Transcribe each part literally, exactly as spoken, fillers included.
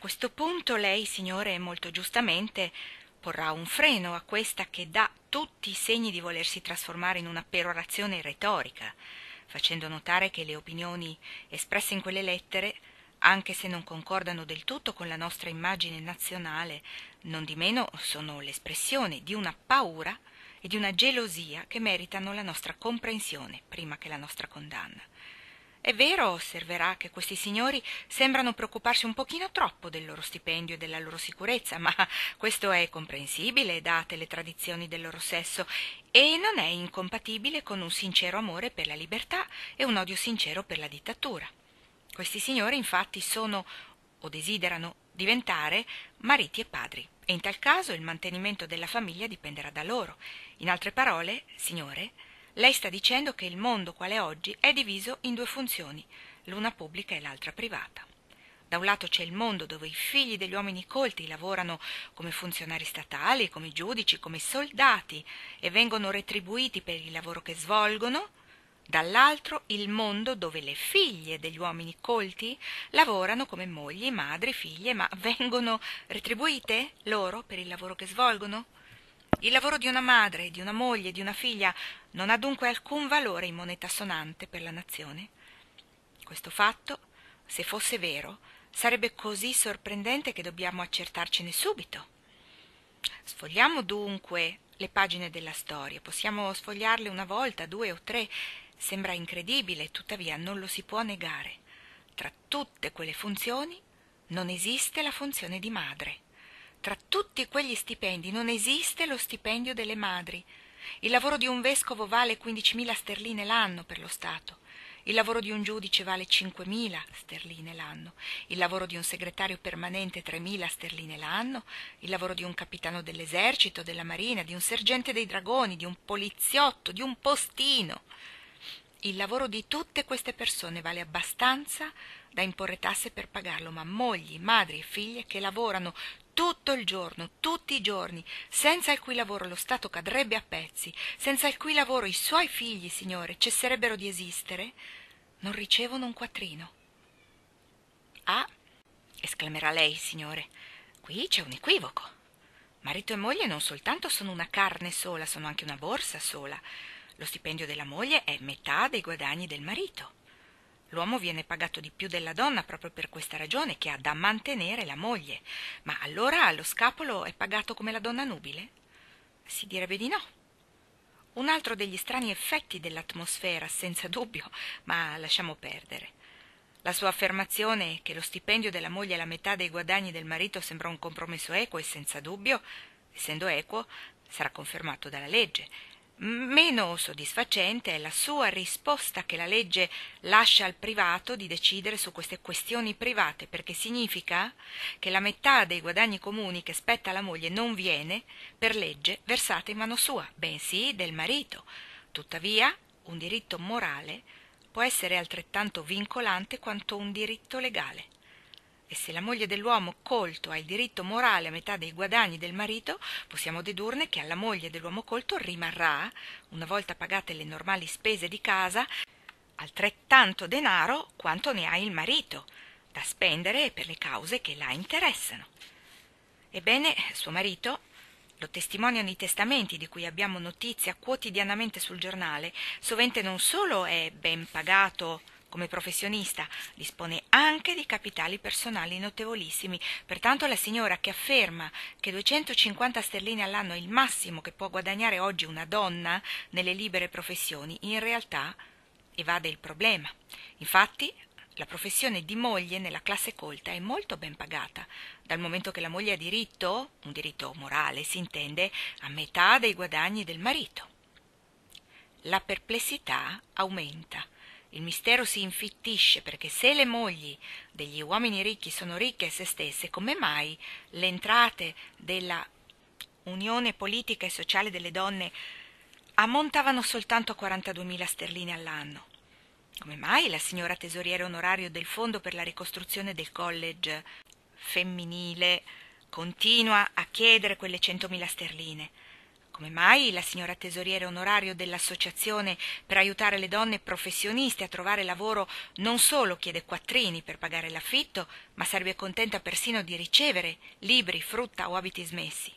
questo punto lei, signore, molto giustamente porrà un freno a questa che dà tutti i segni di volersi trasformare in una perorazione retorica, facendo notare che le opinioni espresse in quelle lettere, anche se non concordano del tutto con la nostra immagine nazionale, nondimeno sono l'espressione di una paura e di una gelosia che meritano la nostra comprensione prima che la nostra condanna. È vero, osserverà, che questi signori sembrano preoccuparsi un pochino troppo del loro stipendio e della loro sicurezza, ma questo è comprensibile, date le tradizioni del loro sesso, e non è incompatibile con un sincero amore per la libertà e un odio sincero per la dittatura. Questi signori, infatti, sono o desiderano diventare mariti e padri, e in tal caso il mantenimento della famiglia dipenderà da loro. In altre parole, signore, lei sta dicendo che il mondo quale è oggi è diviso in due funzioni, l'una pubblica e l'altra privata. Da un lato c'è il mondo dove i figli degli uomini colti lavorano come funzionari statali, come giudici, come soldati e vengono retribuiti per il lavoro che svolgono, dall'altro il mondo dove le figlie degli uomini colti lavorano come mogli, madri, figlie, ma vengono retribuite loro per il lavoro che svolgono. Il lavoro di una madre, di una moglie, di una figlia non ha dunque alcun valore in moneta sonante per la nazione. Questo fatto, se fosse vero, sarebbe così sorprendente che dobbiamo accertarcene subito. Sfogliamo dunque le pagine della storia. Possiamo sfogliarle una volta, due o tre. Sembra incredibile, tuttavia non lo si può negare. Tra tutte quelle funzioni non esiste la funzione di madre. Tra tutti quegli stipendi non esiste lo stipendio delle madri. Il lavoro di un vescovo vale quindicimila sterline l'anno per lo Stato. Il lavoro di un giudice vale cinquemila sterline l'anno. Il lavoro di un segretario permanente tremila sterline l'anno. Il lavoro di un capitano dell'esercito, della marina, di un sergente dei dragoni, di un poliziotto, di un postino. Il lavoro di tutte queste persone vale abbastanza da imporre tasse per pagarlo, ma mogli, madri e figlie che lavorano tutto il giorno, tutti i giorni, senza il cui lavoro lo Stato cadrebbe a pezzi, senza il cui lavoro i suoi figli, signore, cesserebbero di esistere, non ricevono un quattrino. Ah, esclamerà lei, signore, qui c'è un equivoco. Marito e moglie non soltanto sono una carne sola, sono anche una borsa sola. Lo stipendio della moglie è metà dei guadagni del marito. L'uomo viene pagato di più della donna proprio per questa ragione, che ha da mantenere la moglie. Ma allora lo scapolo è pagato come la donna nubile? Si direbbe di no. Un altro degli strani effetti dell'atmosfera, senza dubbio, ma lasciamo perdere. La sua affermazione che lo stipendio della moglie è la metà dei guadagni del marito sembra un compromesso equo e senza dubbio, essendo equo, sarà confermato dalla legge. Meno soddisfacente è la sua risposta che la legge lascia al privato di decidere su queste questioni private, perché significa che la metà dei guadagni comuni che spetta alla moglie non viene, per legge, versata in mano sua, bensì del marito. Tuttavia, un diritto morale può essere altrettanto vincolante quanto un diritto legale. E se la moglie dell'uomo colto ha il diritto morale a metà dei guadagni del marito, possiamo dedurne che alla moglie dell'uomo colto rimarrà, una volta pagate le normali spese di casa, altrettanto denaro quanto ne ha il marito, da spendere per le cause che la interessano. Ebbene, suo marito, lo testimoniano i testamenti di cui abbiamo notizia quotidianamente sul giornale, sovente non solo è ben pagato come professionista, dispone anche di capitali personali notevolissimi. Pertanto la signora che afferma che duecentocinquanta sterline all'anno è il massimo che può guadagnare oggi una donna nelle libere professioni, in realtà evade il problema. Infatti, la professione di moglie nella classe colta è molto ben pagata, dal momento che la moglie ha diritto, un diritto morale si intende, a metà dei guadagni del marito. La perplessità aumenta. Il mistero si infittisce, perché se le mogli degli uomini ricchi sono ricche se stesse, come mai le entrate della unione politica e sociale delle donne ammontavano soltanto a quarantaduemila sterline all'anno? Come mai la signora tesoriere onorario del Fondo per la ricostruzione del college femminile continua a chiedere quelle centomila sterline? Come mai la signora tesoriere onorario dell'associazione per aiutare le donne professioniste a trovare lavoro non solo chiede quattrini per pagare l'affitto, ma sarebbe contenta persino di ricevere libri, frutta o abiti smessi?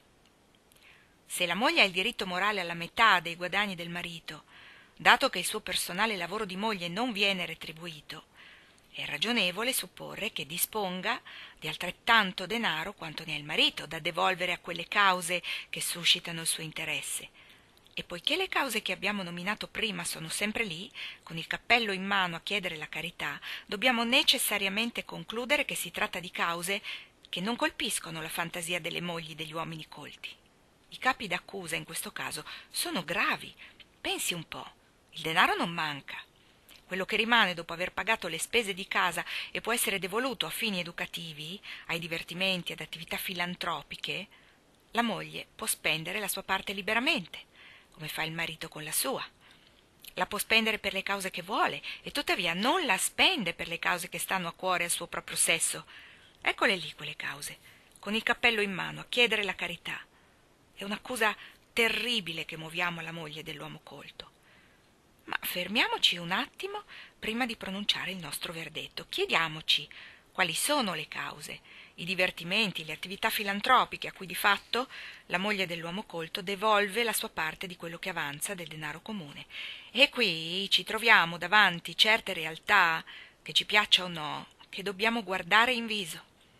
Se la moglie ha il diritto morale alla metà dei guadagni del marito, dato che il suo personale lavoro di moglie non viene retribuito, è ragionevole supporre che disponga di altrettanto denaro quanto ne ha il marito da devolvere a quelle cause che suscitano il suo interesse. E poiché le cause che abbiamo nominato prima sono sempre lì, con il cappello in mano a chiedere la carità, dobbiamo necessariamente concludere che si tratta di cause che non colpiscono la fantasia delle mogli degli uomini colti. I capi d'accusa in questo caso sono gravi. Pensi un po', il denaro non manca. Quello che rimane dopo aver pagato le spese di casa e può essere devoluto a fini educativi, ai divertimenti, ad attività filantropiche, la moglie può spendere la sua parte liberamente, come fa il marito con la sua. La può spendere per le cause che vuole e tuttavia non la spende per le cause che stanno a cuore al suo proprio sesso. Eccole lì quelle cause, con il cappello in mano a chiedere la carità. È un'accusa terribile che muoviamo alla moglie dell'uomo colto. Ma fermiamoci un attimo prima di pronunciare il nostro verdetto. Chiediamoci quali sono le cause, i divertimenti, le attività filantropiche a cui di fatto la moglie dell'uomo colto devolve la sua parte di quello che avanza del denaro comune. E qui ci troviamo davanti certe realtà, che ci piaccia o no, che dobbiamo guardare in viso.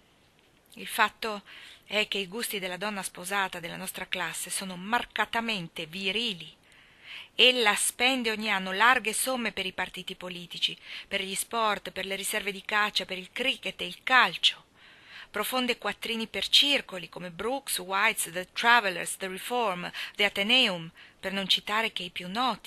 Il fatto è che i gusti della donna sposata della nostra classe sono marcatamente virili. Ella spende ogni anno larghe somme per i partiti politici, per gli sport, per le riserve di caccia, per il cricket e il calcio. Profonde quattrini per circoli come Brooks, White's, The Travellers, The Reform, The Athenaeum, per non citare che i più noti.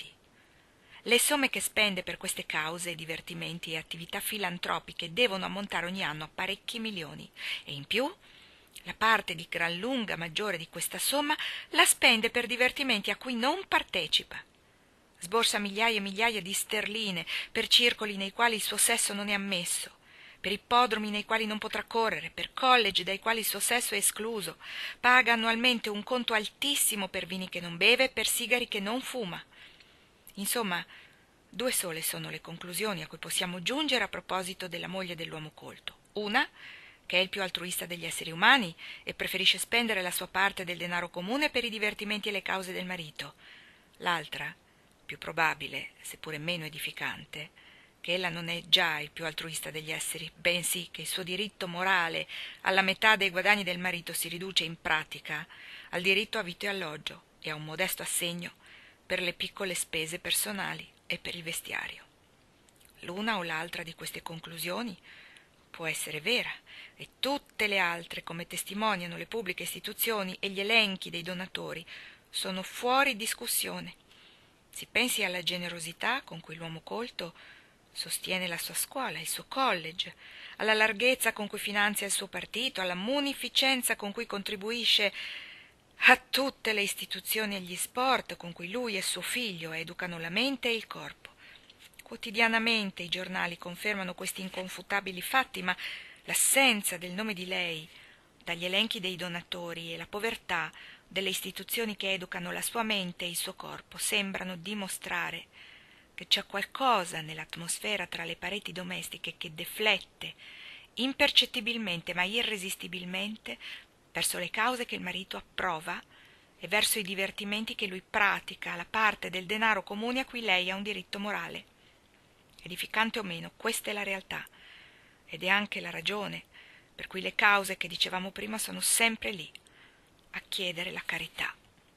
Le somme che spende per queste cause, divertimenti e attività filantropiche devono ammontare ogni anno a parecchi milioni e in più la parte di gran lunga maggiore di questa somma la spende per divertimenti a cui non partecipa. Sborsa migliaia e migliaia di sterline per circoli nei quali il suo sesso non è ammesso, per ippodromi nei quali non potrà correre, per college dai quali il suo sesso è escluso. Paga annualmente un conto altissimo per vini che non beve e per sigari che non fuma. Insomma, due sole sono le conclusioni a cui possiamo giungere a proposito della moglie dell'uomo colto. Una, che è il più altruista degli esseri umani e preferisce spendere la sua parte del denaro comune per i divertimenti e le cause del marito. L'altra, più probabile, seppure meno edificante, che ella non è già il più altruista degli esseri, bensì che il suo diritto morale alla metà dei guadagni del marito si riduce in pratica al diritto a vitto e alloggio e a un modesto assegno per le piccole spese personali e per il vestiario. L'una o l'altra di queste conclusioni può essere vera e tutte le altre, come testimoniano le pubbliche istituzioni e gli elenchi dei donatori, sono fuori discussione. Si pensi alla generosità con cui l'uomo colto sostiene la sua scuola, il suo college, alla larghezza con cui finanzia il suo partito, alla munificenza con cui contribuisce a tutte le istituzioni e gli sport con cui lui e suo figlio educano la mente e il corpo. Quotidianamente i giornali confermano questi inconfutabili fatti, ma l'assenza del nome di lei dagli elenchi dei donatori e la povertà delle istituzioni che educano la sua mente e il suo corpo sembrano dimostrare che c'è qualcosa nell'atmosfera tra le pareti domestiche che deflette impercettibilmente ma irresistibilmente verso le cause che il marito approva e verso i divertimenti che lui pratica, la parte del denaro comune a cui lei ha un diritto morale. Edificante o meno, questa è la realtà ed è anche la ragione per cui le cause che dicevamo prima sono sempre lì, a chiedere la carità.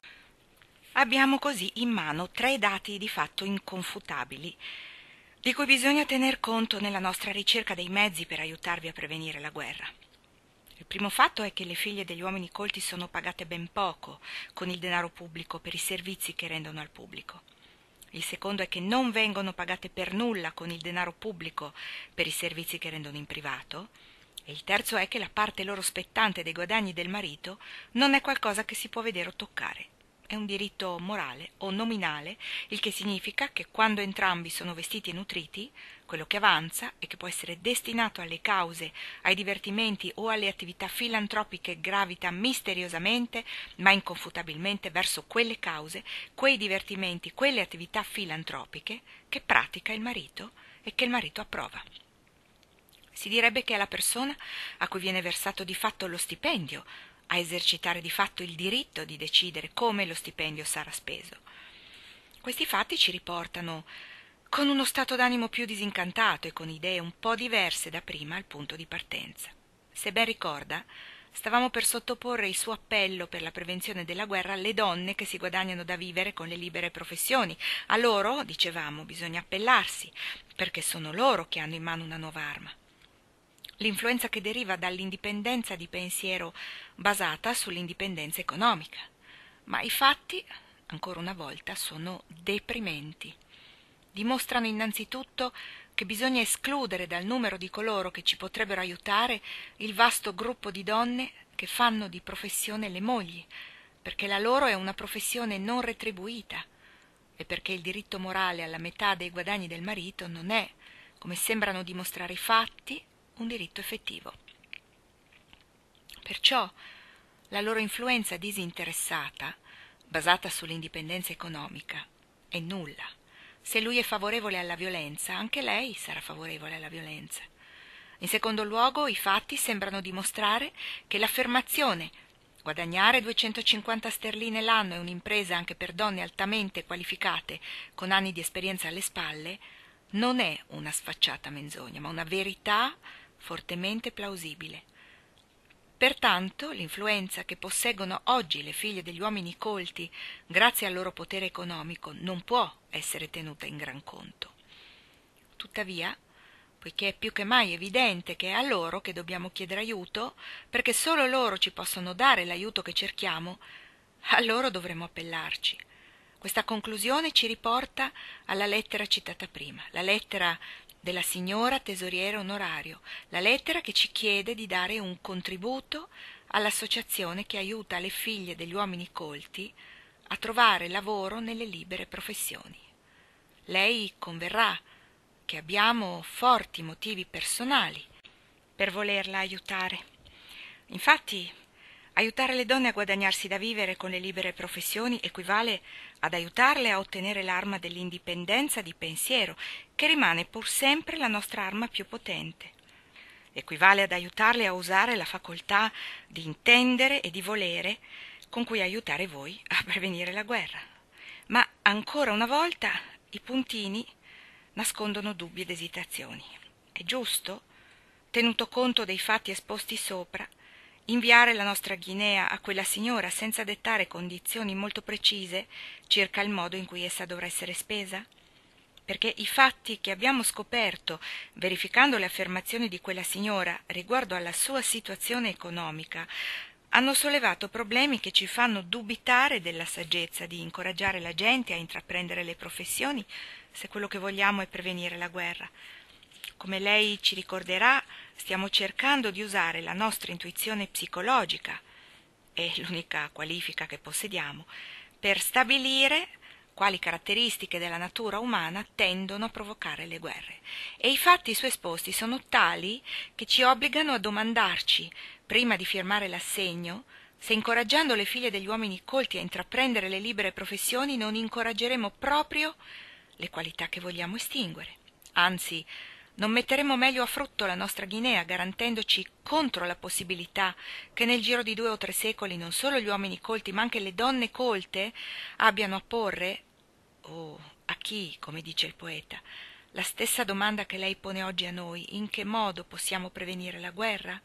Abbiamo così in mano tre dati di fatto inconfutabili, di cui bisogna tener conto nella nostra ricerca dei mezzi per aiutarvi a prevenire la guerra. Il primo fatto è che le figlie degli uomini colti sono pagate ben poco con il denaro pubblico per i servizi che rendono al pubblico. Il secondo è che non vengono pagate per nulla con il denaro pubblico per i servizi che rendono in privato. E il terzo è che la parte loro spettante dei guadagni del marito non è qualcosa che si può vedere o toccare. è un diritto morale o nominale, il che significa che quando entrambi sono vestiti e nutriti, quello che avanza e che può essere destinato alle cause, ai divertimenti o alle attività filantropiche gravita misteriosamente, ma inconfutabilmente verso quelle cause, quei divertimenti, quelle attività filantropiche che pratica il marito e che il marito approva. Si direbbe che è la persona a cui viene versato di fatto lo stipendio a esercitare di fatto il diritto di decidere come lo stipendio sarà speso. Questi fatti ci riportano con uno stato d'animo più disincantato e con idee un po' diverse da prima al punto di partenza. Se ben ricorda, stavamo per sottoporre il suo appello per la prevenzione della guerra alle donne che si guadagnano da vivere con le libere professioni. A loro, dicevamo, bisogna appellarsi, perché sono loro che hanno in mano una nuova arma. L'influenza che deriva dall'indipendenza di pensiero basata sull'indipendenza economica. Ma i fatti, ancora una volta, sono deprimenti. Dimostrano innanzitutto che bisogna escludere dal numero di coloro che ci potrebbero aiutare il vasto gruppo di donne che fanno di professione le mogli, perché la loro è una professione non retribuita e perché il diritto morale alla metà dei guadagni del marito non è, come sembrano dimostrare i fatti, un diritto effettivo. Perciò la loro influenza disinteressata, basata sull'indipendenza economica, è nulla. Se lui è favorevole alla violenza, anche lei sarà favorevole alla violenza. In secondo luogo, i fatti sembrano dimostrare che l'affermazione guadagnare duecentocinquanta sterline l'anno è un'impresa anche per donne altamente qualificate con anni di esperienza alle spalle non è una sfacciata menzogna, ma una verità fortemente plausibile. Pertanto l'influenza che posseggono oggi le figlie degli uomini colti grazie al loro potere economico non può essere tenuta in gran conto. Tuttavia, poiché è più che mai evidente che è a loro che dobbiamo chiedere aiuto, perché solo loro ci possono dare l'aiuto che cerchiamo, a loro dovremo appellarci. Questa conclusione ci riporta alla lettera citata prima, la lettera della signora tesoriera onorario, la lettera che ci chiede di dare un contributo all'associazione che aiuta le figlie degli uomini colti a trovare lavoro nelle libere professioni. Lei converrà che abbiamo forti motivi personali per volerla aiutare. Infatti, aiutare le donne a guadagnarsi da vivere con le libere professioni equivale ad aiutarle a ottenere l'arma dell'indipendenza di pensiero, che rimane pur sempre la nostra arma più potente. Equivale ad aiutarle a usare la facoltà di intendere e di volere con cui aiutare voi a prevenire la guerra. Ma ancora una volta i puntini nascondono dubbi ed esitazioni. È giusto, tenuto conto dei fatti esposti sopra, inviare la nostra Guinea a quella signora senza dettare condizioni molto precise circa il modo in cui essa dovrà essere spesa? Perché i fatti che abbiamo scoperto verificando le affermazioni di quella signora riguardo alla sua situazione economica hanno sollevato problemi che ci fanno dubitare della saggezza di incoraggiare la gente a intraprendere le professioni se quello che vogliamo è prevenire la guerra. Come lei ci ricorderà, stiamo cercando di usare la nostra intuizione psicologica, è l'unica qualifica che possediamo, per stabilire quali caratteristiche della natura umana tendono a provocare le guerre. E i fatti su esposti sono tali che ci obbligano a domandarci, prima di firmare l'assegno, se incoraggiando le figlie degli uomini colti a intraprendere le libere professioni non incoraggeremo proprio le qualità che vogliamo estinguere. Anzi, non metteremo meglio a frutto la nostra Guinea, garantendoci contro la possibilità che nel giro di due o tre secoli non solo gli uomini colti, ma anche le donne colte abbiano a porre, o oh, a chi, come dice il poeta, la stessa domanda che lei pone oggi a noi: in che modo possiamo prevenire la guerra?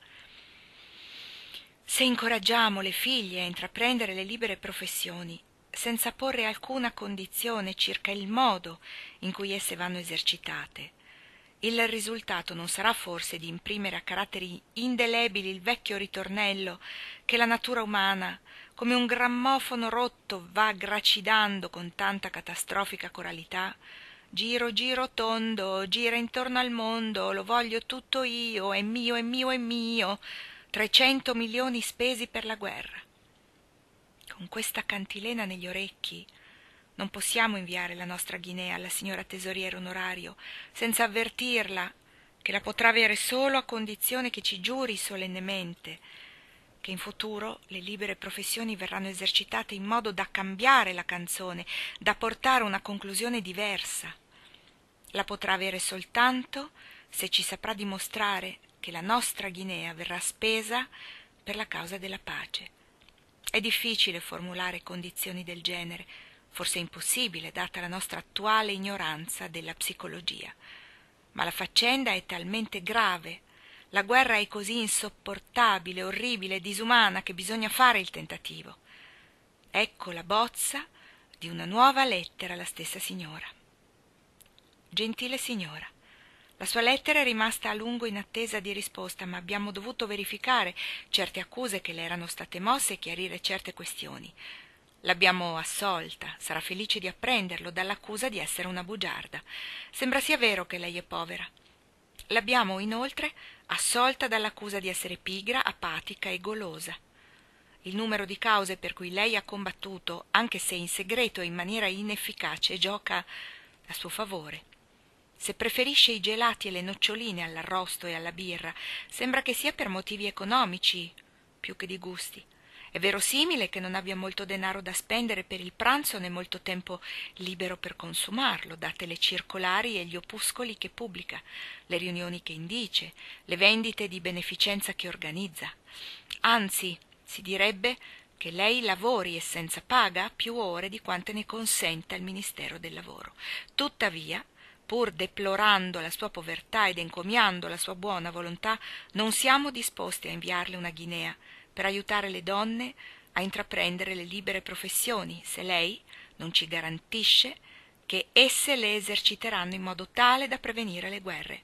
Se incoraggiamo le figlie a intraprendere le libere professioni, senza porre alcuna condizione circa il modo in cui esse vanno esercitate, il risultato non sarà forse di imprimere a caratteri indelebili il vecchio ritornello che la natura umana, come un grammofono rotto, va gracidando con tanta catastrofica coralità? Giro, giro tondo, gira intorno al mondo, lo voglio tutto io, è mio, è mio, è mio, trecento milioni spesi per la guerra. Con questa cantilena negli orecchi non possiamo inviare la nostra Guinea alla signora tesoriera onorario senza avvertirla che la potrà avere solo a condizione che ci giuri solennemente che in futuro le libere professioni verranno esercitate in modo da cambiare la canzone, da portare a una conclusione diversa. La potrà avere soltanto se ci saprà dimostrare che la nostra Guinea verrà spesa per la causa della pace. È difficile formulare condizioni del genere, forse impossibile, data la nostra attuale ignoranza della psicologia. Ma la faccenda è talmente grave, la guerra è così insopportabile, orribile, disumana che bisogna fare il tentativo. Ecco la bozza di una nuova lettera alla stessa signora. Gentile signora, la sua lettera è rimasta a lungo in attesa di risposta, ma abbiamo dovuto verificare certe accuse che le erano state mosse e chiarire certe questioni. L'abbiamo assolta, sarà felice di apprenderlo, dall'accusa di essere una bugiarda. Sembra sia vero che lei è povera. L'abbiamo inoltre assolta dall'accusa di essere pigra, apatica e golosa. Il numero di cause per cui lei ha combattuto, anche se in segreto e in maniera inefficace, gioca a suo favore. Se preferisce i gelati e le noccioline all'arrosto e alla birra, sembra che sia per motivi economici più che di gusti. È verosimile che non abbia molto denaro da spendere per il pranzo né molto tempo libero per consumarlo, date le circolari e gli opuscoli che pubblica, le riunioni che indice, le vendite di beneficenza che organizza. Anzi, si direbbe che lei lavori e senza paga più ore di quante ne consenta il Ministero del Lavoro. Tuttavia, pur deplorando la sua povertà ed encomiando la sua buona volontà, non siamo disposti a inviarle una Guinea per aiutare le donne a intraprendere le libere professioni, se lei non ci garantisce che esse le eserciteranno in modo tale da prevenire le guerre.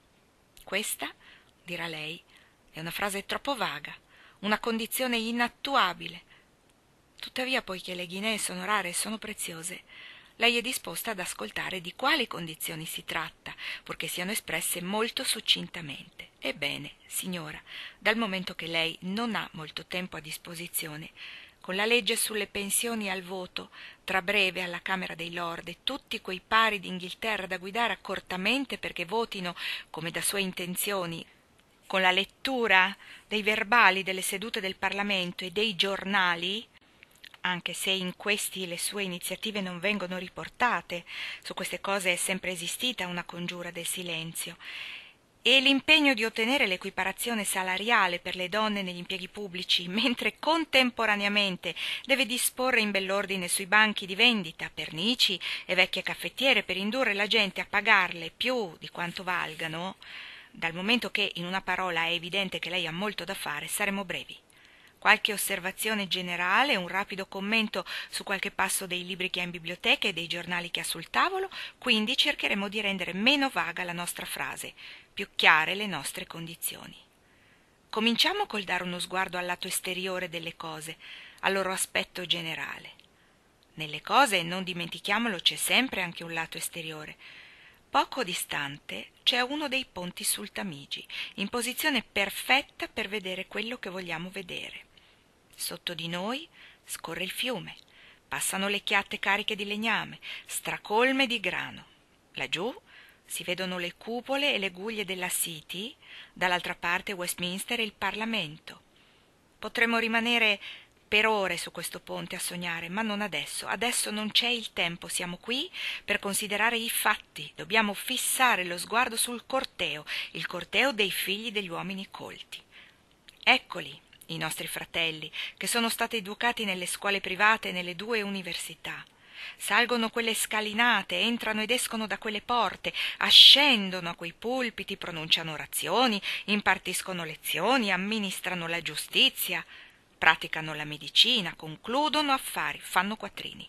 Questa, dirà lei, è una frase troppo vaga, una condizione inattuabile. Tuttavia, poiché le Guinee sono rare e sono preziose, lei è disposta ad ascoltare di quali condizioni si tratta, purché siano espresse molto succintamente. Ebbene, signora, dal momento che lei non ha molto tempo a disposizione, con la legge sulle pensioni al voto, tra breve alla Camera dei Lord, e tutti quei pari d'Inghilterra da guidare accortamente perché votino come da sue intenzioni, con la lettura dei verbali delle sedute del Parlamento e dei giornali, anche se in questi le sue iniziative non vengono riportate, su queste cose è sempre esistita una congiura del silenzio, e l'impegno di ottenere l'equiparazione salariale per le donne negli impieghi pubblici, mentre contemporaneamente deve disporre in bell'ordine sui banchi di vendita pernici e vecchie caffettiere per indurre la gente a pagarle più di quanto valgano, dal momento che, in una parola, è evidente che lei ha molto da fare, saremo brevi. Qualche osservazione generale, un rapido commento su qualche passo dei libri che ha in biblioteca e dei giornali che ha sul tavolo, quindi cercheremo di rendere meno vaga la nostra frase, più chiare le nostre condizioni. Cominciamo col dare uno sguardo al lato esteriore delle cose, al loro aspetto generale. Nelle cose, non dimentichiamolo, c'è sempre anche un lato esteriore. Poco distante c'è uno dei ponti sul Tamigi, in posizione perfetta per vedere quello che vogliamo vedere. Sotto di noi scorre il fiume, passano le chiatte cariche di legname, stracolme di grano. Laggiù si vedono le cupole e le guglie della City, dall'altra parte Westminster e il Parlamento. Potremmo rimanere per ore su questo ponte a sognare, ma non adesso. Adesso non c'è il tempo, siamo qui per considerare i fatti. Dobbiamo fissare lo sguardo sul corteo, il corteo dei figli degli uomini colti. Eccoli, i nostri fratelli, che sono stati educati nelle scuole private e nelle due università. Salgono quelle scalinate, entrano ed escono da quelle porte, ascendono a quei pulpiti, pronunciano orazioni, impartiscono lezioni, amministrano la giustizia, praticano la medicina, concludono affari, fanno quattrini.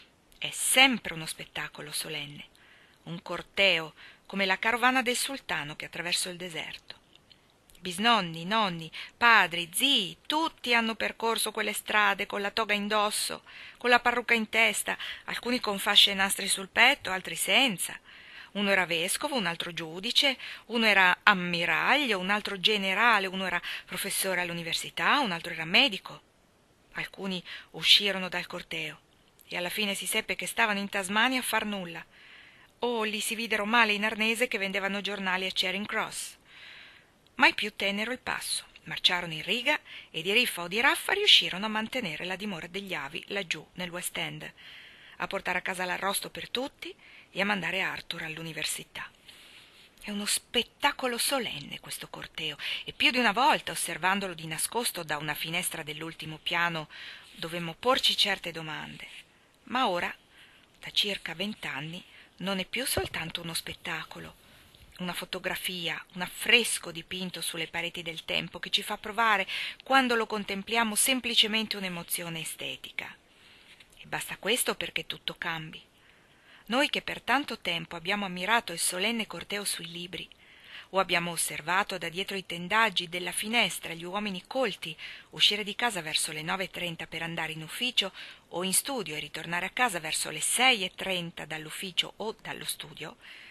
È sempre uno spettacolo solenne, un corteo come la carovana del sultano che attraversa il deserto. Bisnonni, nonni, padri, zii, tutti hanno percorso quelle strade con la toga indosso, con la parrucca in testa, alcuni con fasce e nastri sul petto, altri senza. Uno era vescovo, un altro giudice, uno era ammiraglio, un altro generale, uno era professore all'università, un altro era medico. Alcuni uscirono dal corteo e alla fine si seppe che stavano in Tasmania a far nulla, o li si videro male in arnese che vendevano giornali a Charing Cross. Mai più tennero il passo, marciarono in riga e di riffa o di raffa riuscirono a mantenere la dimora degli avi laggiù nel West End, a portare a casa l'arrosto per tutti e a mandare Arthur all'università. È uno spettacolo solenne questo corteo, e più di una volta, osservandolo di nascosto da una finestra dell'ultimo piano, dovemmo porci certe domande. Ma ora, da circa vent'anni, non è più soltanto uno spettacolo, una fotografia, un affresco dipinto sulle pareti del tempo che ci fa provare, quando lo contempliamo, semplicemente un'emozione estetica. E basta questo perché tutto cambi. Noi che per tanto tempo abbiamo ammirato il solenne corteo sui libri, o abbiamo osservato da dietro i tendaggi della finestra gli uomini colti uscire di casa verso le nove e trenta per andare in ufficio o in studio e ritornare a casa verso le sei e trenta dall'ufficio o dallo studio,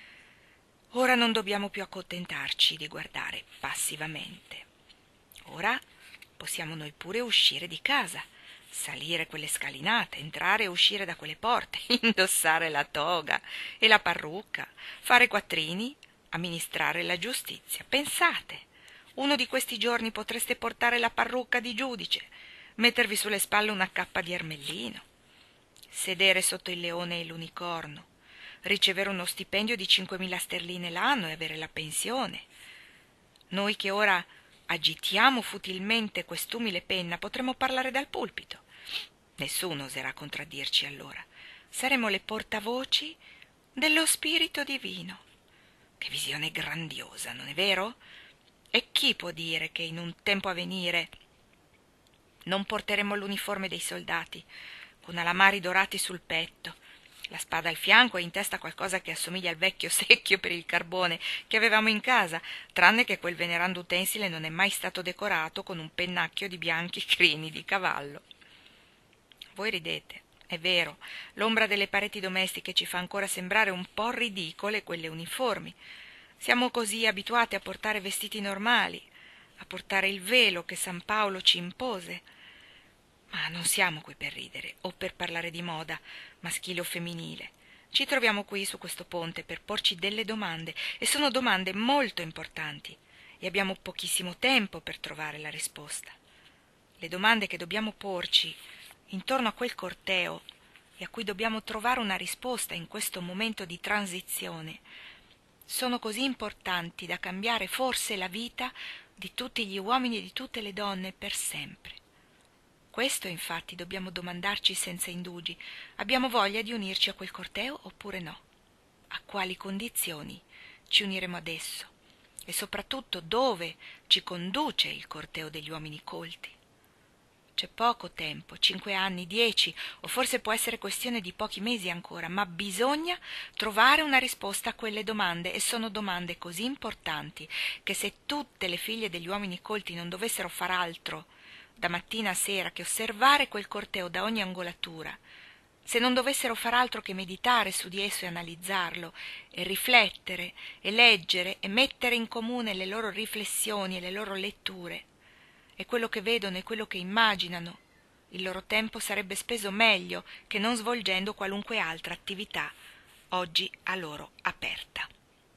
ora non dobbiamo più accontentarci di guardare passivamente. Ora possiamo noi pure uscire di casa, salire quelle scalinate, entrare e uscire da quelle porte, indossare la toga e la parrucca, fare quattrini, amministrare la giustizia. Pensate, uno di questi giorni potreste portare la parrucca di giudice, mettervi sulle spalle una cappa di ermellino, sedere sotto il leone e l'unicorno, ricevere uno stipendio di cinquemila sterline l'anno e avere la pensione. Noi che ora agitiamo futilmente quest'umile penna potremmo parlare dal pulpito. Nessuno oserà contraddirci allora. Saremo le portavoci dello Spirito Divino. Che visione grandiosa, non è vero? E chi può dire che in un tempo a venire non porteremo l'uniforme dei soldati, con alamari dorati sul petto, la spada al fianco e in testa qualcosa che assomiglia al vecchio secchio per il carbone che avevamo in casa, tranne che quel venerando utensile non è mai stato decorato con un pennacchio di bianchi crini di cavallo. Voi ridete, è vero, l'ombra delle pareti domestiche ci fa ancora sembrare un po' ridicole quelle uniformi. Siamo così abituati a portare vestiti normali, a portare il velo che San Paolo ci impose. Ma non siamo qui per ridere o per parlare di moda, maschile o femminile. Ci troviamo qui su questo ponte per porci delle domande, e sono domande molto importanti, e abbiamo pochissimo tempo per trovare la risposta. Le domande che dobbiamo porci intorno a quel corteo e a cui dobbiamo trovare una risposta in questo momento di transizione sono così importanti da cambiare forse la vita di tutti gli uomini e di tutte le donne per sempre. Questo infatti dobbiamo domandarci senza indugi: abbiamo voglia di unirci a quel corteo oppure no? A quali condizioni ci uniremo ad esso? E soprattutto dove ci conduce il corteo degli uomini colti? C'è poco tempo, cinque anni, dieci, o forse può essere questione di pochi mesi ancora, ma bisogna trovare una risposta a quelle domande, e sono domande così importanti che se tutte le figlie degli uomini colti non dovessero far altro da mattina a sera che osservare quel corteo da ogni angolatura, se non dovessero far altro che meditare su di esso e analizzarlo, e riflettere, e leggere, e mettere in comune le loro riflessioni e le loro letture, e quello che vedono e quello che immaginano, il loro tempo sarebbe speso meglio che non svolgendo qualunque altra attività oggi a loro aperta.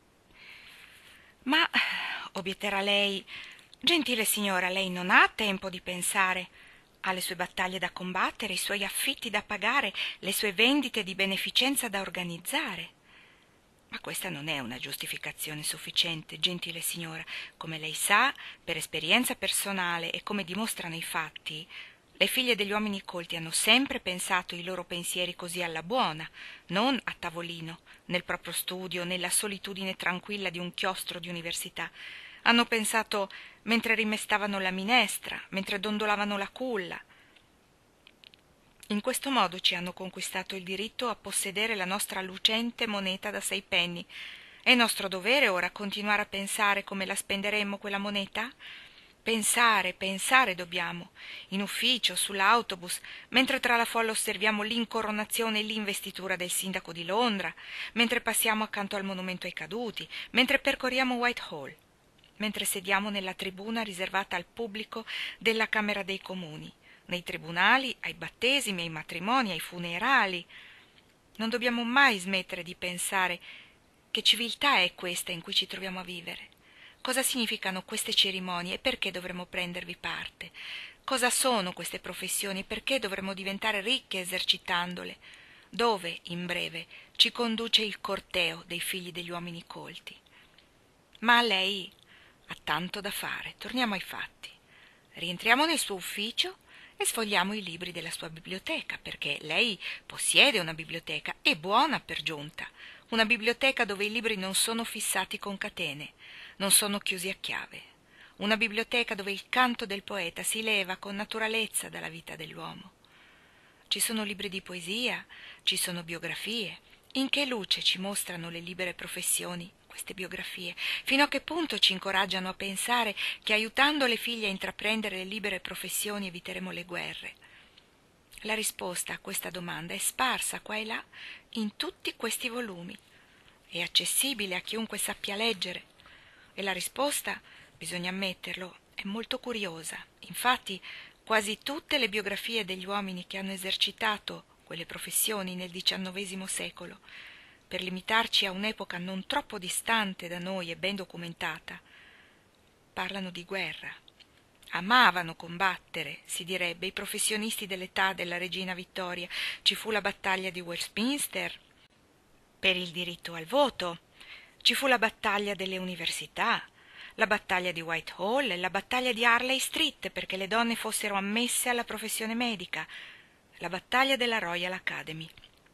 Ma, obietterà lei, gentile signora, lei non ha tempo di pensare. Ha le sue battaglie da combattere, i suoi affitti da pagare, le sue vendite di beneficenza da organizzare. Ma questa non è una giustificazione sufficiente, gentile signora. Come lei sa, per esperienza personale e come dimostrano i fatti, le figlie degli uomini colti hanno sempre pensato i loro pensieri così alla buona, non a tavolino, nel proprio studio, nella solitudine tranquilla di un chiostro di università. Hanno pensato mentre rimestavano la minestra, mentre dondolavano la culla. In questo modo ci hanno conquistato il diritto a possedere la nostra lucente moneta da sei penny. È nostro dovere ora continuare a pensare come la spenderemmo quella moneta? Pensare, pensare dobbiamo, in ufficio, sull'autobus, mentre tra la folla osserviamo l'incoronazione e l'investitura del sindaco di Londra, mentre passiamo accanto al monumento ai caduti, mentre percorriamo Whitehall, mentre sediamo nella tribuna riservata al pubblico della Camera dei Comuni, nei tribunali, ai battesimi, ai matrimoni, ai funerali. Non dobbiamo mai smettere di pensare che civiltà è questa in cui ci troviamo a vivere. Cosa significano queste cerimonie e perché dovremmo prendervi parte? Cosa sono queste professioni e perché dovremmo diventare ricche esercitandole? Dove, in breve, ci conduce il corteo dei figli degli uomini colti? Ma lei ha tanto da fare. Torniamo ai fatti. Rientriamo nel suo ufficio e sfogliamo i libri della sua biblioteca, perché lei possiede una biblioteca, e buona per giunta, una biblioteca dove i libri non sono fissati con catene, non sono chiusi a chiave, una biblioteca dove il canto del poeta si leva con naturalezza dalla vita dell'uomo. Ci sono libri di poesia, ci sono biografie. In che luce ci mostrano le libere professioni queste biografie? Fino a che punto ci incoraggiano a pensare che aiutando le figlie a intraprendere le libere professioni eviteremo le guerre? La risposta a questa domanda è sparsa qua e là in tutti questi volumi. È accessibile a chiunque sappia leggere. E la risposta, bisogna ammetterlo, è molto curiosa. Infatti, quasi tutte le biografie degli uomini che hanno esercitato quelle professioni nel diciannovesimo secolo, per limitarci a un'epoca non troppo distante da noi e ben documentata, parlano di guerra. Amavano combattere, si direbbe, i professionisti dell'età della regina Vittoria. Ci fu la battaglia di Westminster per il diritto al voto, ci fu la battaglia delle università, la battaglia di Whitehall e la battaglia di Harley Street perché le donne fossero ammesse alla professione medica, la battaglia della Royal Academy.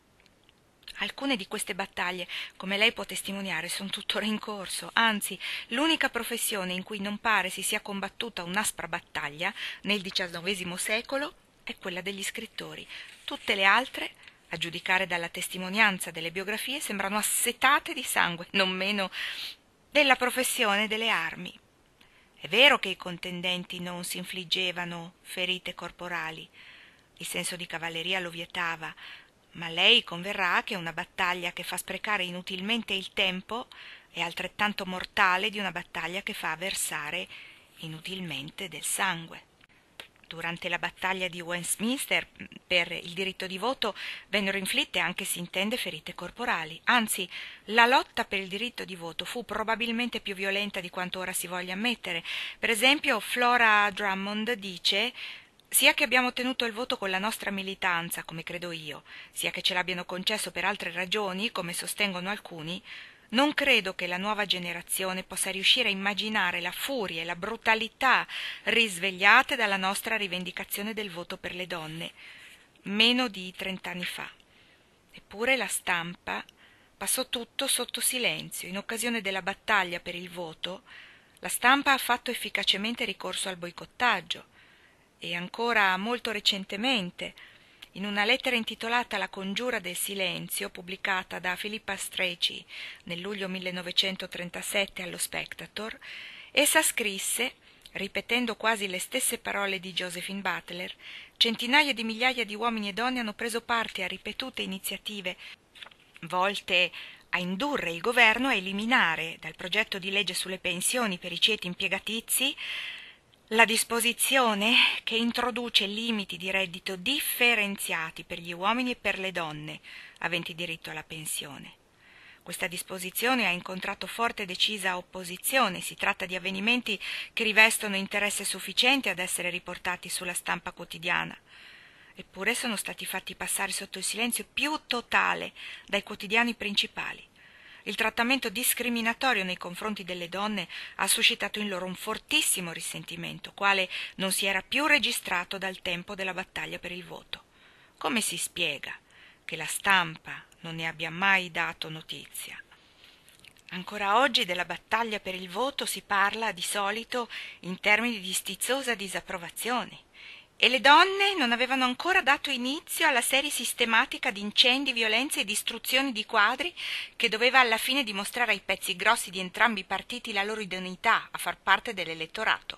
Alcune di queste battaglie, come lei può testimoniare, sono tuttora in corso, anzi, l'unica professione in cui non pare si sia combattuta un'aspra battaglia nel diciannovesimo secolo è quella degli scrittori. Tutte le altre, a giudicare dalla testimonianza delle biografie, sembrano assetate di sangue, non meno della professione delle armi. È vero che i contendenti non si infliggevano ferite corporali, il senso di cavalleria lo vietava, ma lei converrà che una battaglia che fa sprecare inutilmente il tempo è altrettanto mortale di una battaglia che fa versare inutilmente del sangue. Durante la battaglia di Westminster per il diritto di voto vennero inflitte anche, si intende, ferite corporali. Anzi, la lotta per il diritto di voto fu probabilmente più violenta di quanto ora si voglia ammettere. Per esempio, Flora Drummond dice: sia che abbiamo ottenuto il voto con la nostra militanza, come credo io, sia che ce l'abbiano concesso per altre ragioni, come sostengono alcuni, non credo che la nuova generazione possa riuscire a immaginare la furia e la brutalità risvegliate dalla nostra rivendicazione del voto per le donne, meno di trent'anni fa. Eppure la stampa passò tutto sotto silenzio. In occasione della battaglia per il voto, la stampa ha fatto efficacemente ricorso al boicottaggio. E ancora molto recentemente, in una lettera intitolata La congiura del silenzio, pubblicata da Philippa Strachey nel luglio millenovecentotrentasette allo Spectator, essa scrisse, ripetendo quasi le stesse parole di Josephine Butler: centinaia di migliaia di uomini e donne hanno preso parte a ripetute iniziative volte a indurre il governo a eliminare dal progetto di legge sulle pensioni per i ceti impiegatizi la disposizione che introduce limiti di reddito differenziati per gli uomini e per le donne aventi diritto alla pensione. Questa disposizione ha incontrato forte e decisa opposizione. Si tratta di avvenimenti che rivestono interesse sufficiente ad essere riportati sulla stampa quotidiana. Eppure sono stati fatti passare sotto il silenzio più totale dai quotidiani principali. Il trattamento discriminatorio nei confronti delle donne ha suscitato in loro un fortissimo risentimento, quale non si era più registrato dal tempo della battaglia per il voto. Come si spiega che la stampa non ne abbia mai dato notizia? Ancora oggi della battaglia per il voto si parla di solito in termini di stizzosa disapprovazione. E le donne non avevano ancora dato inizio alla serie sistematica di incendi, violenze e distruzioni di quadri che doveva alla fine dimostrare ai pezzi grossi di entrambi i partiti la loro idoneità a far parte dell'elettorato.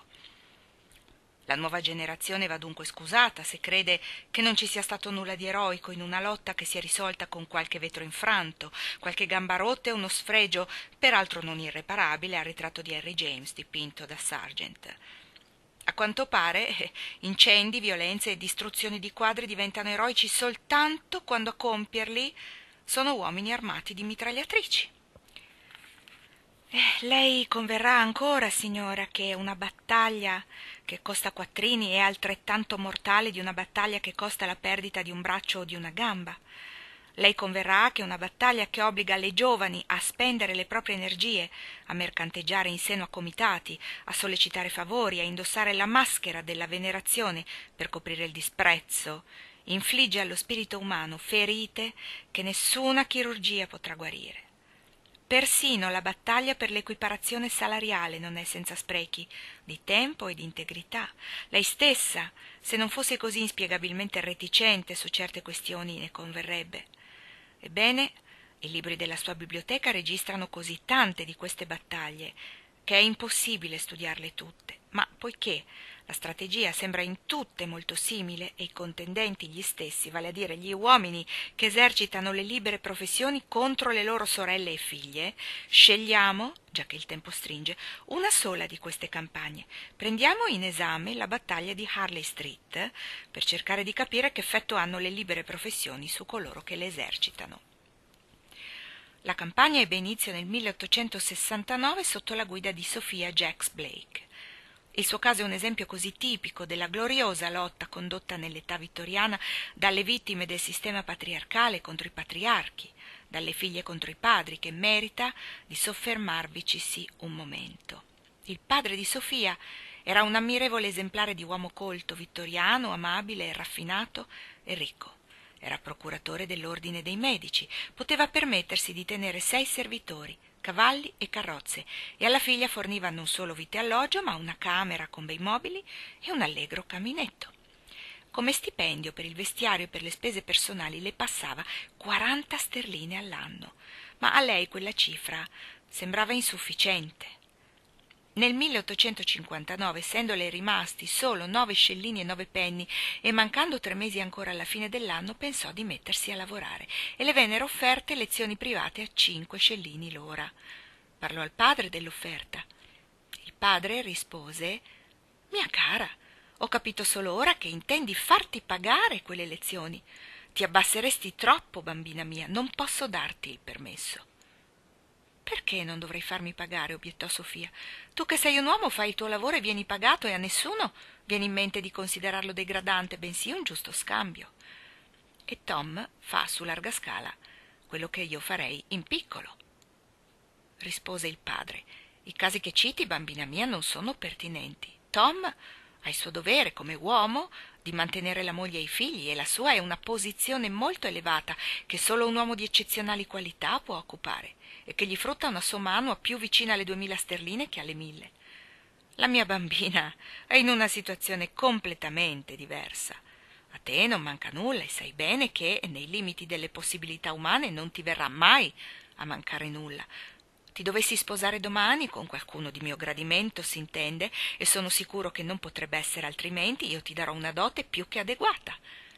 La nuova generazione va dunque scusata se crede che non ci sia stato nulla di eroico in una lotta che si è risolta con qualche vetro infranto, qualche gamba rotta e uno sfregio, peraltro non irreparabile, al ritratto di Henry James dipinto da Sargent. A quanto pare, eh, incendi, violenze e distruzioni di quadri diventano eroici soltanto quando a compierli sono uomini armati di mitragliatrici. Eh, lei converrà ancora, signora, che una battaglia che costa quattrini è altrettanto mortale di una battaglia che costa la perdita di un braccio o di una gamba. Lei converrà che una battaglia che obbliga le giovani a spendere le proprie energie, a mercanteggiare in seno a comitati, a sollecitare favori, a indossare la maschera della venerazione per coprire il disprezzo, infligge allo spirito umano ferite che nessuna chirurgia potrà guarire. Persino la battaglia per l'equiparazione salariale non è senza sprechi di tempo e di integrità. Lei stessa, se non fosse così inspiegabilmente reticente su certe questioni, ne converrebbe. Ebbene, i libri della sua biblioteca registrano così tante di queste battaglie che è impossibile studiarle tutte, ma poiché la strategia sembra in tutte molto simile e i contendenti gli stessi, vale a dire gli uomini che esercitano le libere professioni contro le loro sorelle e figlie, scegliamo, già che il tempo stringe, una sola di queste campagne. Prendiamo in esame la battaglia di Harley Street per cercare di capire che effetto hanno le libere professioni su coloro che le esercitano. La campagna ebbe inizio nel milleottocentosessantanove sotto la guida di Sophia Jacques Blake. Il suo caso è un esempio così tipico della gloriosa lotta condotta nell'età vittoriana dalle vittime del sistema patriarcale contro i patriarchi, dalle figlie contro i padri, che merita di soffermarvicisi un momento. Il padre di Sofia era un ammirevole esemplare di uomo colto, vittoriano, amabile, raffinato e ricco. Era procuratore dell'ordine dei medici, poteva permettersi di tenere sei servitori, cavalli e carrozze, e alla figlia forniva non solo vite e alloggio, ma una camera con bei mobili e un allegro caminetto. Come stipendio per il vestiario e per le spese personali le passava quaranta sterline all'anno, ma a lei quella cifra sembrava insufficiente. Nel milleottocentocinquantanove, essendole rimasti solo nove scellini e nove penny e mancando tre mesi ancora alla fine dell'anno, pensò di mettersi a lavorare e le vennero offerte lezioni private a cinque scellini l'ora. Parlò al padre dell'offerta. Il padre rispose: «Mia cara, ho capito solo ora che intendi farti pagare quelle lezioni. Ti abbasseresti troppo, bambina mia, non posso darti il permesso». «Perché non dovrei farmi pagare?» obiettò Sofia. «Tu che sei un uomo fai il tuo lavoro e vieni pagato, e a nessuno viene in mente di considerarlo degradante, bensì un giusto scambio. E Tom fa su larga scala quello che io farei in piccolo», rispose il padre. «I casi che citi, bambina mia, non sono pertinenti. Tom ha il suo dovere come uomo di mantenere la moglie e i figli, e la sua è una posizione molto elevata che solo un uomo di eccezionali qualità può occupare, e che gli frutta una somma annua più vicina alle duemila sterline che alle mille. La mia bambina è in una situazione completamente diversa. A te non manca nulla e sai bene che, nei limiti delle possibilità umane, non ti verrà mai a mancare nulla. Ti dovessi sposare domani con qualcuno di mio gradimento, s'intende, e sono sicuro che non potrebbe essere altrimenti, io ti darò una dote più che adeguata».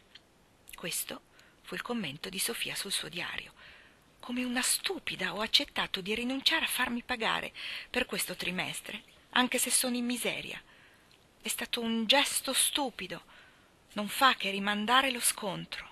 Questo fu il commento di Sofia sul suo diario. «Come una stupida ho accettato di rinunciare a farmi pagare per questo trimestre, anche se sono in miseria. È stato un gesto stupido, non fa che rimandare lo scontro».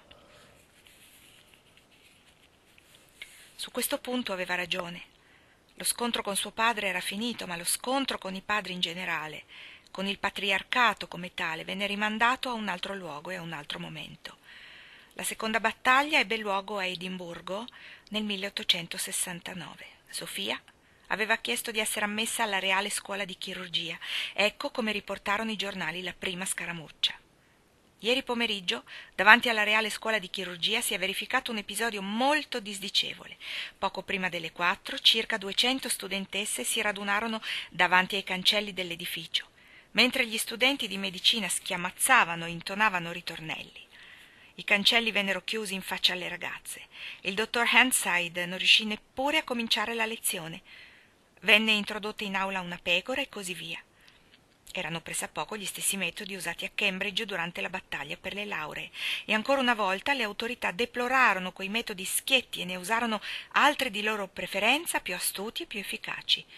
Su questo punto aveva ragione. Lo scontro con suo padre era finito, ma lo scontro con i padri in generale, con il patriarcato come tale, venne rimandato a un altro luogo e a un altro momento. La seconda battaglia ebbe luogo a Edimburgo nel milleottocentosessantanove. Sofia aveva chiesto di essere ammessa alla Reale Scuola di Chirurgia. Ecco come riportarono i giornali la prima scaramuccia. Ieri pomeriggio, davanti alla Reale Scuola di Chirurgia, si è verificato un episodio molto disdicevole. Poco prima delle quattro, circa duecento studentesse si radunarono davanti ai cancelli dell'edificio, mentre gli studenti di medicina schiamazzavano e intonavano ritornelli. I cancelli vennero chiusi in faccia alle ragazze. Il dottor Handside non riuscì neppure a cominciare la lezione. Venne introdotta in aula una pecora e così via. Erano pressappoco gli stessi metodi usati a Cambridge durante la battaglia per le lauree, e ancora una volta le autorità deplorarono quei metodi schietti e ne usarono altri di loro preferenza più astuti e più efficaci.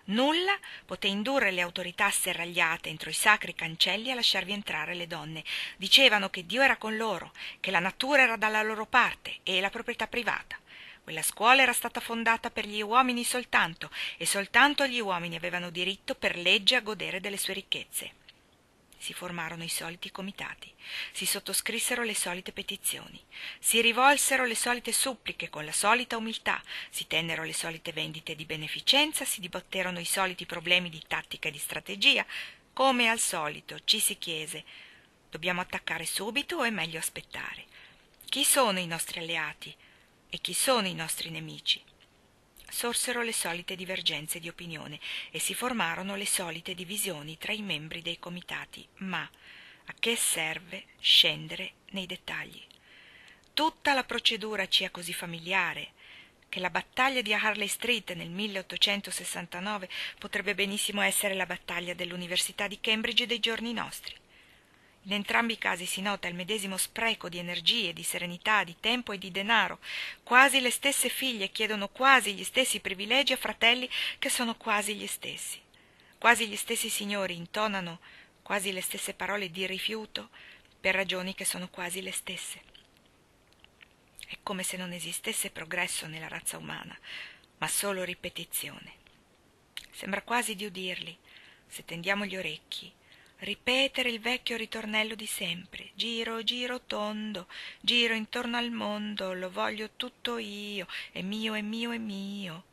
Nulla poté indurre le autorità asserragliate entro i sacri cancelli a lasciarvi entrare le donne. Dicevano che Dio era con loro, che la natura era dalla loro parte e la proprietà privata. Quella scuola era stata fondata per gli uomini soltanto, e soltanto gli uomini avevano diritto per legge a godere delle sue ricchezze. Si formarono i soliti comitati, si sottoscrissero le solite petizioni, si rivolsero le solite suppliche con la solita umiltà, si tennero le solite vendite di beneficenza, si dibatterono i soliti problemi di tattica e di strategia. Come al solito ci si chiese: dobbiamo attaccare subito o è meglio aspettare? Chi sono i nostri alleati e chi sono i nostri nemici? Sorsero le solite divergenze di opinione e si formarono le solite divisioni tra i membri dei comitati. Ma a che serve scendere nei dettagli? Tutta la procedura ci è così familiare che la battaglia di Harley Street nel milleottocentosessantanove potrebbe benissimo essere la battaglia dell'Università di Cambridge dei giorni nostri. In entrambi i casi si nota il medesimo spreco di energie, di serenità, di tempo e di denaro. Quasi le stesse figlie chiedono quasi gli stessi privilegi a fratelli che sono quasi gli stessi. Quasi gli stessi signori intonano quasi le stesse parole di rifiuto per ragioni che sono quasi le stesse. È come se non esistesse progresso nella razza umana, ma solo ripetizione. Sembra quasi di udirli, se tendiamo gli orecchi, ripetere il vecchio ritornello di sempre: giro, giro tondo, giro intorno al mondo, lo voglio tutto io, è mio, è mio, è mio.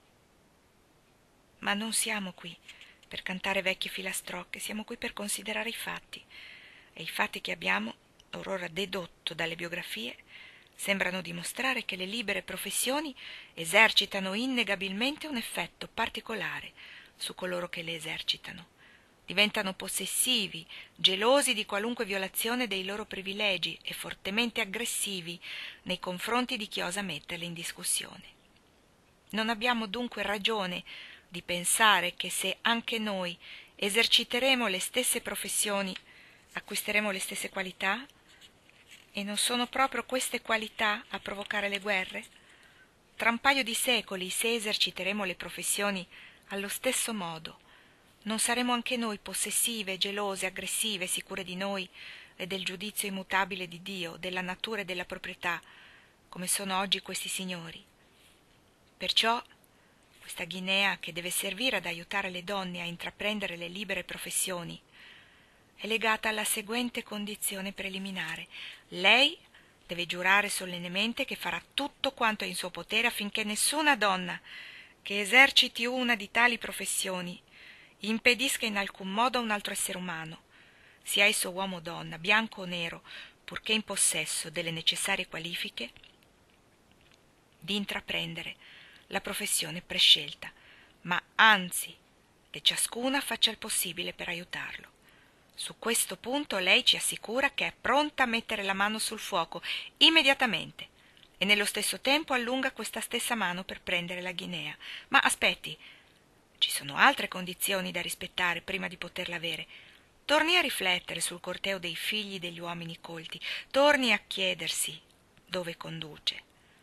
Ma non siamo qui per cantare vecchie filastrocche, siamo qui per considerare i fatti. E i fatti che abbiamo or ora dedotto dalle biografie sembrano dimostrare che le libere professioni esercitano innegabilmente un effetto particolare su coloro che le esercitano. Diventano possessivi, gelosi di qualunque violazione dei loro privilegi e fortemente aggressivi nei confronti di chi osa metterli in discussione. Non abbiamo dunque ragione di pensare che se anche noi eserciteremo le stesse professioni acquisteremo le stesse qualità? E non sono proprio queste qualità a provocare le guerre? Tra un paio di secoli, se eserciteremo le professioni allo stesso modo, non saremo anche noi possessive, gelose, aggressive, sicure di noi e del giudizio immutabile di Dio, della natura e della proprietà, come sono oggi questi signori? Perciò questa Guinea, che deve servire ad aiutare le donne a intraprendere le libere professioni, è legata alla seguente condizione preliminare: lei deve giurare solennemente che farà tutto quanto è in suo potere affinché nessuna donna che eserciti una di tali professioni impedisca in alcun modo a un altro essere umano, sia esso uomo o donna, bianco o nero, purché in possesso delle necessarie qualifiche, di intraprendere la professione prescelta, ma anzi che ciascuna faccia il possibile per aiutarlo. Su questo punto lei ci assicura che è pronta a mettere la mano sul fuoco immediatamente e nello stesso tempo allunga questa stessa mano per prendere la Guinea. Ma aspetti, ci sono altre condizioni da rispettare prima di poterla avere. Torni a riflettere sul corteo dei figli degli uomini colti, torni a chiedersi dove conduce.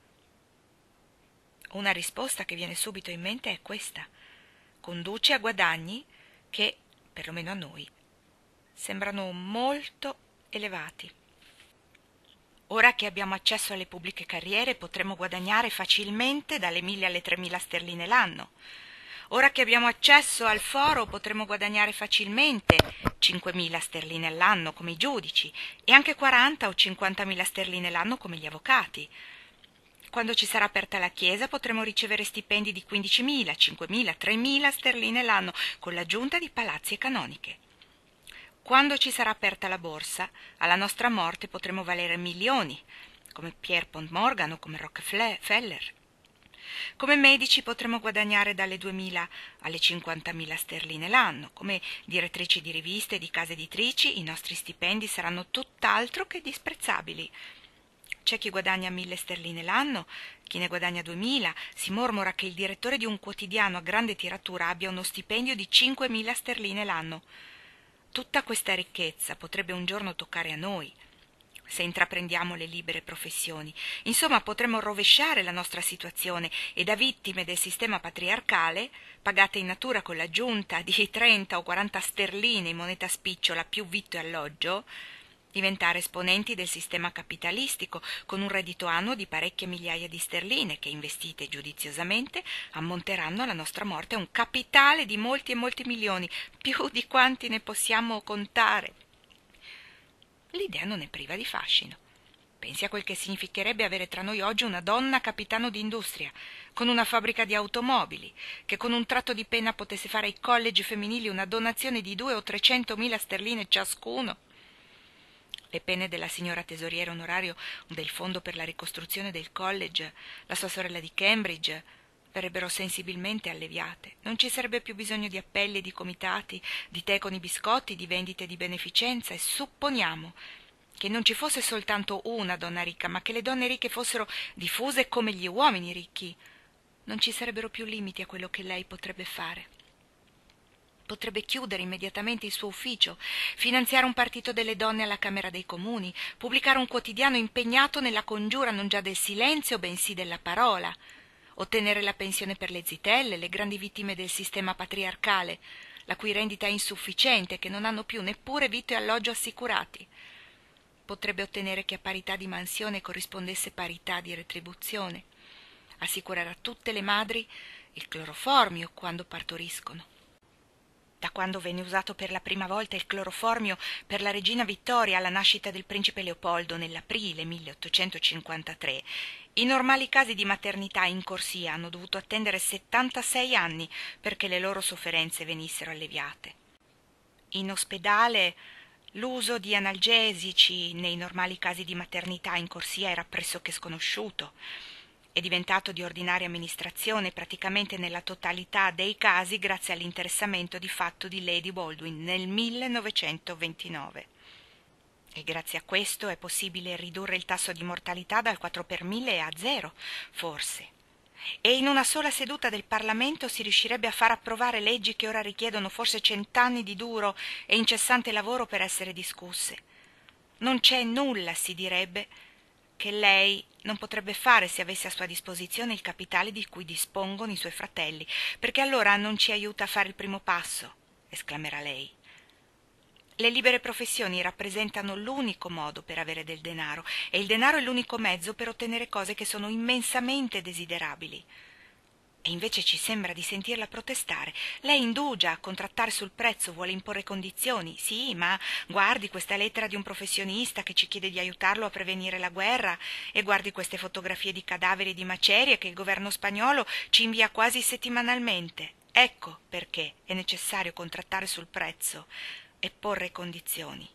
Una risposta che viene subito in mente è questa: conduce a guadagni che, perlomeno a noi, sembrano molto elevati. Ora che abbiamo accesso alle pubbliche carriere potremo guadagnare facilmente dalle mille alle tremila sterline l'anno. Ora che abbiamo accesso al foro potremo guadagnare facilmente cinquemila sterline all'anno come i giudici e anche quaranta o cinquantamila sterline l'anno come gli avvocati. Quando ci sarà aperta la chiesa potremo ricevere stipendi di quindicimila, cinquemila, tremila sterline l'anno con l'aggiunta di palazzi e canoniche. Quando ci sarà aperta la borsa, alla nostra morte potremo valere milioni, come Pierpont Morgan o come Rockefeller. Come medici potremo guadagnare dalle duemila alle cinquantamila sterline l'anno. Come direttrici di riviste e di case editrici i nostri stipendi saranno tutt'altro che disprezzabili. C'è chi guadagna mille sterline l'anno, chi ne guadagna duemila. Si mormora che il direttore di un quotidiano a grande tiratura abbia uno stipendio di cinquemila sterline l'anno. Tutta questa ricchezza potrebbe un giorno toccare a noi, se intraprendiamo le libere professioni. Insomma, potremmo rovesciare la nostra situazione e da vittime del sistema patriarcale, pagate in natura con l'aggiunta di trenta o quaranta sterline in moneta spicciola più vitto e alloggio, diventare esponenti del sistema capitalistico con un reddito annuo di parecchie migliaia di sterline che, investite giudiziosamente, ammonteranno alla nostra morte a un capitale di molti e molti milioni, più di quanti ne possiamo contare. L'idea non è priva di fascino. Pensi a quel che significherebbe avere tra noi oggi una donna capitano di industria, con una fabbrica di automobili, che con un tratto di penna potesse fare ai collegi femminili una donazione di due o trecentomila sterline ciascuno. Le penne della signora tesoriera onorario del Fondo per la ricostruzione del college, la sua sorella di Cambridge, verrebbero sensibilmente alleviate. Non ci sarebbe più bisogno di appelli e di comitati, di tè con i biscotti, di vendite di beneficenza, e supponiamo che non ci fosse soltanto una donna ricca, ma che le donne ricche fossero diffuse come gli uomini ricchi. Non ci sarebbero più limiti a quello che lei potrebbe fare. Potrebbe chiudere immediatamente il suo ufficio, finanziare un partito delle donne alla Camera dei Comuni, pubblicare un quotidiano impegnato nella congiura non già del silenzio, bensì della parola, ottenere la pensione per le zitelle, le grandi vittime del sistema patriarcale, la cui rendita è insufficiente e che non hanno più neppure vitto e alloggio assicurati. Potrebbe ottenere che a parità di mansione corrispondesse parità di retribuzione, assicurare a tutte le madri il cloroformio quando partoriscono. Da quando venne usato per la prima volta il cloroformio per la regina Vittoria alla nascita del principe Leopoldo nell'aprile milleottocentocinquantatré, i normali casi di maternità in corsia hanno dovuto attendere settantasei anni perché le loro sofferenze venissero alleviate. In ospedale l'uso di analgesici nei normali casi di maternità in corsia era pressoché sconosciuto. È diventato di ordinaria amministrazione praticamente nella totalità dei casi grazie all'interessamento di fatto di Lady Baldwin nel millenovecentoventinove. E grazie a questo è possibile ridurre il tasso di mortalità dal quattro per mille a zero, forse. E in una sola seduta del Parlamento si riuscirebbe a far approvare leggi che ora richiedono forse cent'anni di duro e incessante lavoro per essere discusse. Non c'è nulla, si direbbe, che lei non potrebbe fare se avesse a sua disposizione il capitale di cui dispongono i suoi fratelli, perché allora non ci aiuta a fare il primo passo, esclamerà lei. Le libere professioni rappresentano l'unico modo per avere del denaro, e il denaro è l'unico mezzo per ottenere cose che sono immensamente desiderabili. E invece ci sembra di sentirla protestare. Lei indugia a contrattare sul prezzo, vuole imporre condizioni. Sì, ma guardi questa lettera di un professionista che ci chiede di aiutarlo a prevenire la guerra, e guardi queste fotografie di cadaveri e di macerie che il governo spagnolo ci invia quasi settimanalmente. Ecco perché è necessario contrattare sul prezzo e porre condizioni.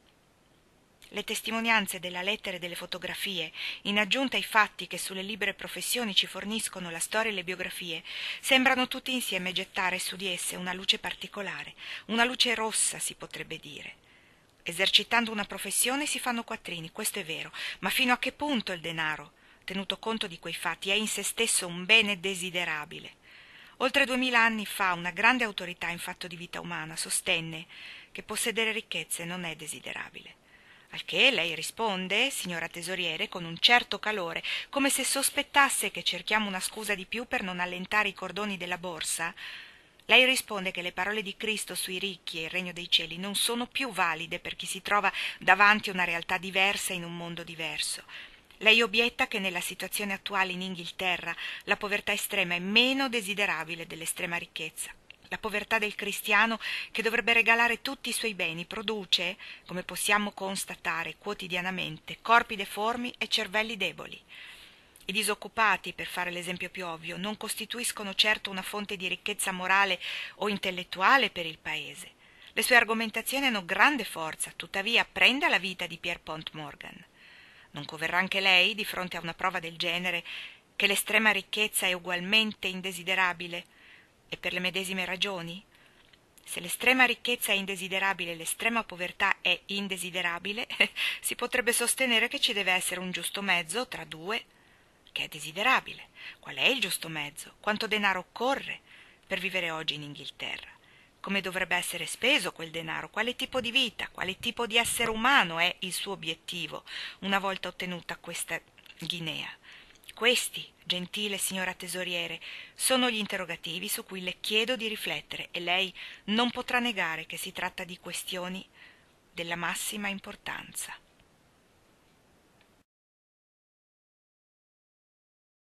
Le testimonianze della lettera e delle fotografie, in aggiunta ai fatti che sulle libere professioni ci forniscono la storia e le biografie, sembrano tutti insieme gettare su di esse una luce particolare, una luce rossa si potrebbe dire. Esercitando una professione si fanno quattrini, questo è vero, ma fino a che punto il denaro, tenuto conto di quei fatti, è in se stesso un bene desiderabile? Oltre duemila anni fa una grande autorità in fatto di vita umana sostenne che possedere ricchezze non è desiderabile. Al che lei risponde, signora tesoriere, con un certo calore, come se sospettasse che cerchiamo una scusa di più per non allentare i cordoni della borsa. Lei risponde che le parole di Cristo sui ricchi e il regno dei cieli non sono più valide per chi si trova davanti a una realtà diversa in un mondo diverso. Lei obietta che nella situazione attuale in Inghilterra la povertà estrema è meno desiderabile dell'estrema ricchezza. La povertà del cristiano, che dovrebbe regalare tutti i suoi beni, produce, come possiamo constatare quotidianamente, corpi deformi e cervelli deboli. I disoccupati, per fare l'esempio più ovvio, non costituiscono certo una fonte di ricchezza morale o intellettuale per il paese. Le sue argomentazioni hanno grande forza, tuttavia prenda la vita di Pierpont Morgan. Non converrà anche lei, di fronte a una prova del genere, che l'estrema ricchezza è ugualmente indesiderabile, e per le medesime ragioni? Se l'estrema ricchezza è indesiderabile e l'estrema povertà è indesiderabile, si potrebbe sostenere che ci deve essere un giusto mezzo tra due che è desiderabile. Qual è il giusto mezzo? Quanto denaro occorre per vivere oggi in Inghilterra? come dovrebbe essere speso quel denaro, quale tipo di vita, quale tipo di essere umano è il suo obiettivo una volta ottenuta questa guinea. Questi, gentile signora tesoriere, sono gli interrogativi su cui le chiedo di riflettere e lei non potrà negare che si tratta di questioni della massima importanza.